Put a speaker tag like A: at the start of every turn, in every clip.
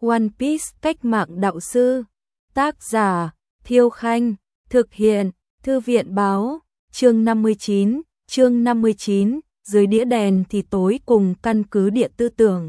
A: One Piece cách mạng đạo sư. Tác giả Thiêu Khanh. Thực hiện Thư viện báo. Chương 59, dưới đĩa đèn thì tối cùng căn cứ địa tư tưởng.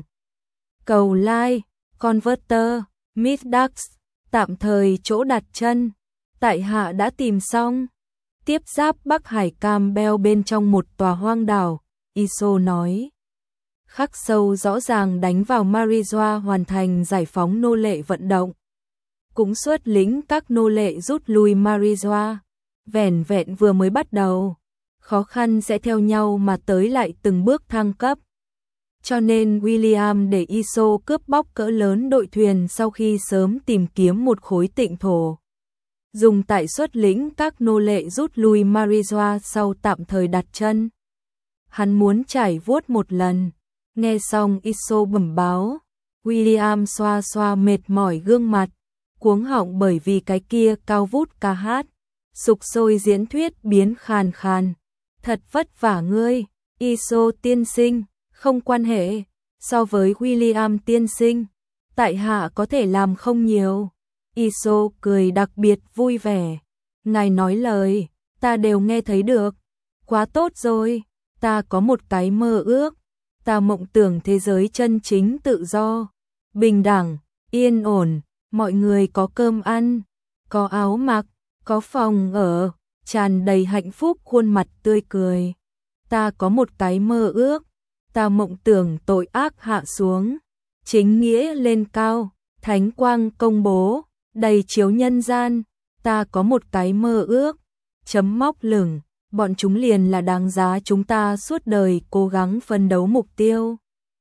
A: Cầu like, Converter, Midax, tạm thời chỗ đặt chân. Tại hạ đã tìm xong. Tiếp giáp Bắc Hải Campbell bên trong một tòa hoang đảo, Iso nói. Khắc sâu rõ ràng đánh vào Marijoa hoàn thành giải phóng nô lệ vận động. Cũng xuất lĩnh các nô lệ rút lui Marijoa. Vẻn vẹn vừa mới bắt đầu, khó khăn sẽ theo nhau mà tới lại từng bước thăng cấp. Cho nên William để Iso cướp bóc cỡ lớn đội thuyền sau khi sớm tìm kiếm một khối tịnh thổ. Dùng tại xuất lĩnh các nô lệ rút lui Marijoa sau tạm thời đặt chân. Hắn muốn trải vuốt một lần. Nghe xong Iso bẩm báo, William xoa xoa mệt mỏi gương mặt, cuống họng bởi vì cái kia cao vút ca hát, sục sôi diễn thuyết biến khàn khàn. Thật vất vả ngươi, Iso tiên sinh, không quan hệ, so với William tiên sinh, tại hạ có thể làm không nhiều. Iso cười đặc biệt vui vẻ. Ngài nói lời, ta đều nghe thấy được. Quá tốt rồi, ta có một cái mơ ước. Ta mộng tưởng thế giới chân chính tự do, bình đẳng, yên ổn, mọi người có cơm ăn, có áo mặc, có phòng ở, tràn đầy hạnh phúc khuôn mặt tươi cười. Ta có một cái mơ ước, ta mộng tưởng tội ác hạ xuống, chính nghĩa lên cao, thánh quang công bố, đầy chiếu nhân gian. Ta có một cái mơ ước, chấm móc lửng. Bọn chúng liền là đáng giá chúng ta suốt đời cố gắng phấn đấu mục tiêu.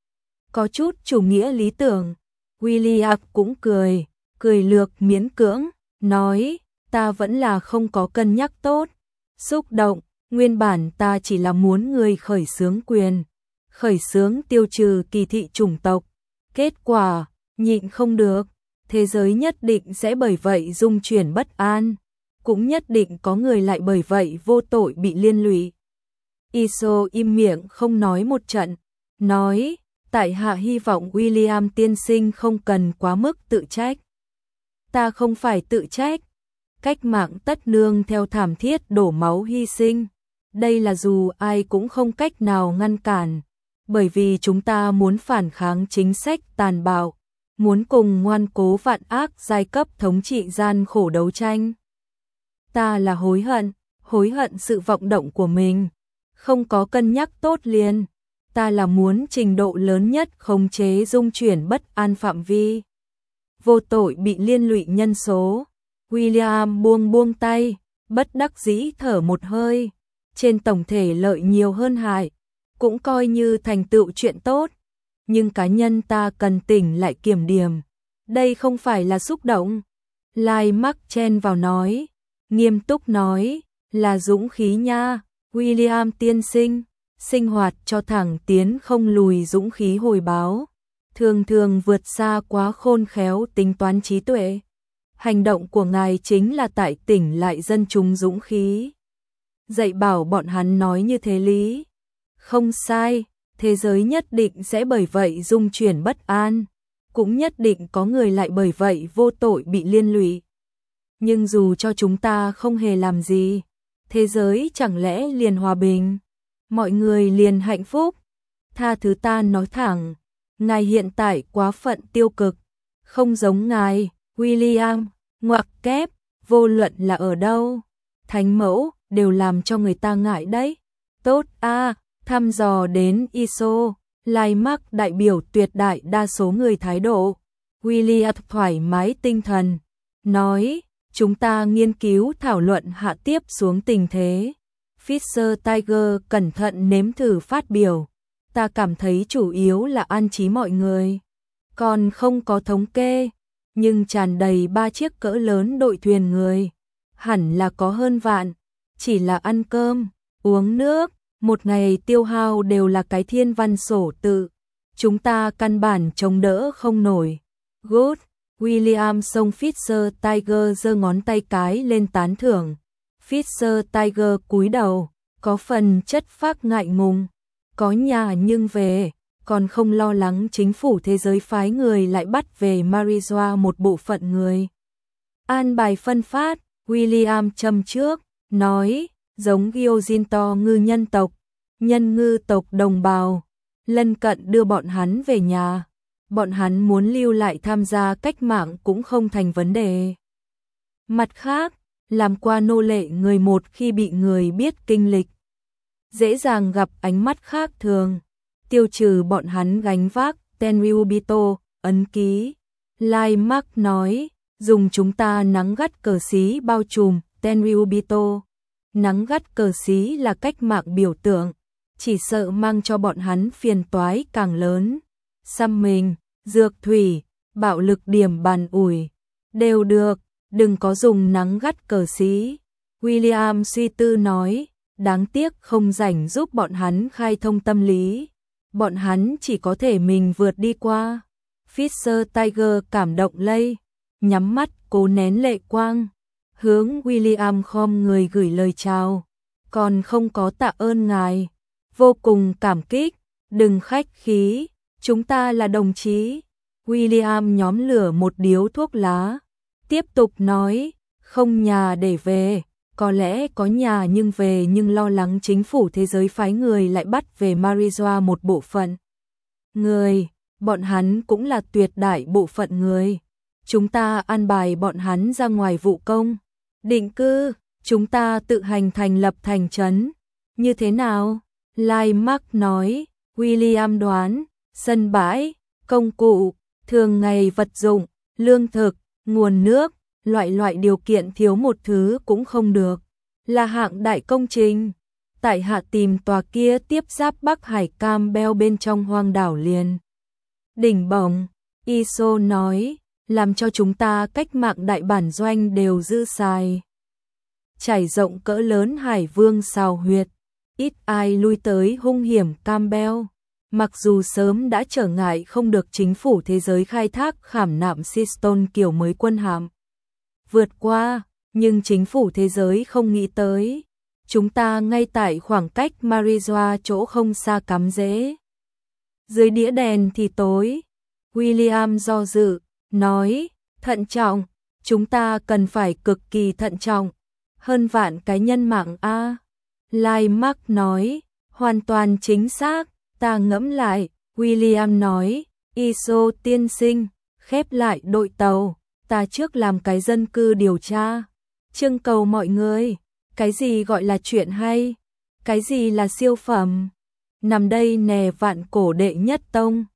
A: Có chút chủ nghĩa lý tưởng. William cũng cười lược miễn cưỡng, nói, ta vẫn là không có cân nhắc tốt. Xúc động, nguyên bản ta chỉ là muốn người khởi xướng quyền, khởi xướng tiêu trừ kỳ thị chủng tộc. Kết quả, nhịn không được, thế giới nhất định sẽ bởi vậy rung chuyển bất an. Cũng nhất định có người lại bởi vậy vô tội bị liên lụy. Iso im miệng không nói một trận, nói, tại hạ hy vọng William tiên sinh không cần quá mức tự trách. Ta không phải tự trách, cách mạng tất nương theo thảm thiết đổ máu hy sinh. Đây là dù ai cũng không cách nào ngăn cản, bởi vì chúng ta muốn phản kháng chính sách tàn bạo, muốn cùng ngoan cố vạn ác giai cấp thống trị gian khổ đấu tranh. Ta là hối hận sự vọng động của mình, không có cân nhắc tốt liền. Ta là muốn trình độ lớn nhất khống chế dung chuyển bất an phạm vi. Vô tội bị liên lụy nhân số. William buông tay, bất đắc dĩ thở một hơi. Trên tổng thể lợi nhiều hơn hại, cũng coi như thành tựu chuyện tốt. Nhưng cá nhân ta cần tỉnh lại kiểm điểm. Đây không phải là xúc động. Lai Mark chen vào nói. Nghiêm túc nói, là dũng khí nha, William tiên sinh, sinh hoạt cho thẳng tiến không lùi dũng khí hồi báo, thường thường vượt xa quá khôn khéo tính toán trí tuệ. Hành động của ngài chính là tại tỉnh lại dân chúng dũng khí. Dạy bảo bọn hắn nói như thế lý. Không sai, thế giới nhất định sẽ bởi vậy rung chuyển bất an, cũng nhất định có người lại bởi vậy vô tội bị liên lụy. Nhưng dù cho chúng ta không hề làm gì, thế giới chẳng lẽ liền hòa bình, mọi người liền hạnh phúc. Tha thứ ta nói thẳng, ngài hiện tại quá phận tiêu cực, không giống ngài, William, ngoặc kép, vô luận là ở đâu, thánh mẫu, đều làm cho người ta ngại đấy. Tốt a, thăm dò đến Iso, Lai Mark đại biểu tuyệt đại đa số người thái độ. William thoải mái tinh thần, nói, chúng ta nghiên cứu thảo luận hạ tiếp xuống tình thế. Fisher Tiger cẩn thận nếm thử phát biểu. Ta cảm thấy chủ yếu là an trí mọi người. Còn không có thống kê, nhưng tràn đầy 3 chiếc cỡ lớn đội thuyền người. Hẳn là có hơn vạn. Chỉ là ăn cơm, uống nước, một ngày tiêu hao đều là cái thiên văn sổ tự. Chúng ta căn bản chống đỡ không nổi. Good. William xông Fisher Tiger giơ ngón tay cái lên tán thưởng. Fisher Tiger cúi đầu, có phần chất phác ngại ngùng. Có nhà nhưng về, còn không lo lắng chính phủ thế giới phái người lại bắt về marijuana một bộ phận người. An bài phân phát, William châm trước, nói, giống Gyojinto ngư nhân tộc, nhân ngư tộc đồng bào, lân cận đưa bọn hắn về nhà. Bọn hắn muốn lưu lại tham gia cách mạng cũng không thành vấn đề. Mặt khác, làm qua nô lệ người một khi bị người biết kinh lịch, dễ dàng gặp ánh mắt khác thường, tiêu trừ bọn hắn gánh vác. Tenryubito, ấn ký. Lai Mark nói, dùng chúng ta nắng gắt cờ xí bao trùm. Tenryubito, nắng gắt cờ xí là cách mạng biểu tượng, chỉ sợ mang cho bọn hắn phiền toái càng lớn. Xăm mình, dược thủy, bạo lực điểm bàn ủi, đều được, đừng có dùng nắng gắt cờ xí. William suy tư nói, đáng tiếc không rảnh giúp bọn hắn khai thông tâm lý. Bọn hắn chỉ có thể mình vượt đi qua. Fisher Tiger cảm động lây, nhắm mắt cố nén lệ quang, hướng William khom người gửi lời chào. Còn không có tạ ơn ngài, vô cùng cảm kích, đừng khách khí, chúng ta là đồng chí. William nhóm lửa một điếu thuốc lá, tiếp tục nói, không nhà để về, có lẽ có nhà nhưng về nhưng lo lắng chính phủ thế giới phái người lại bắt về marijuana một bộ phận người, bọn hắn cũng là tuyệt đại bộ phận người. Chúng ta an bài bọn hắn ra ngoài vụ công, định cư, chúng ta tự hành thành lập thành trấn. Như thế nào? Lai Mark nói, William đoán, sân bãi, công cụ, thường ngày vật dụng, lương thực, nguồn nước, loại điều kiện thiếu một thứ cũng không được, là hạng đại công trình. Tại hạ tìm tòa kia tiếp giáp Bắc Hải Campbell bên trong hoang đảo liền. Đỉnh bổng, Iso nói, làm cho chúng ta cách mạng đại bản doanh đều dư xài. Trải rộng cỡ lớn hải vương xào huyệt, ít ai lui tới hung hiểm Campbell. Mặc dù sớm đã trở ngại không được chính phủ thế giới khai thác khảm nạm Siston kiểu mới quân hạm vượt qua, nhưng chính phủ thế giới không nghĩ tới. Chúng ta ngay tại khoảng cách marijuana chỗ không xa cắm rễ. Dưới đĩa đèn thì tối, William do dự, nói, thận trọng, chúng ta cần phải cực kỳ thận trọng, hơn vạn cái nhân mạng a. Lai Mark nói, hoàn toàn chính xác, ta ngẫm lại. William nói, Iso tiên sinh, khép lại đội tàu, ta trước làm cái dân cư điều tra, trưng cầu mọi người, cái gì gọi là chuyện hay, cái gì là siêu phẩm. Nằm đây nè vạn cổ đệ nhất tông.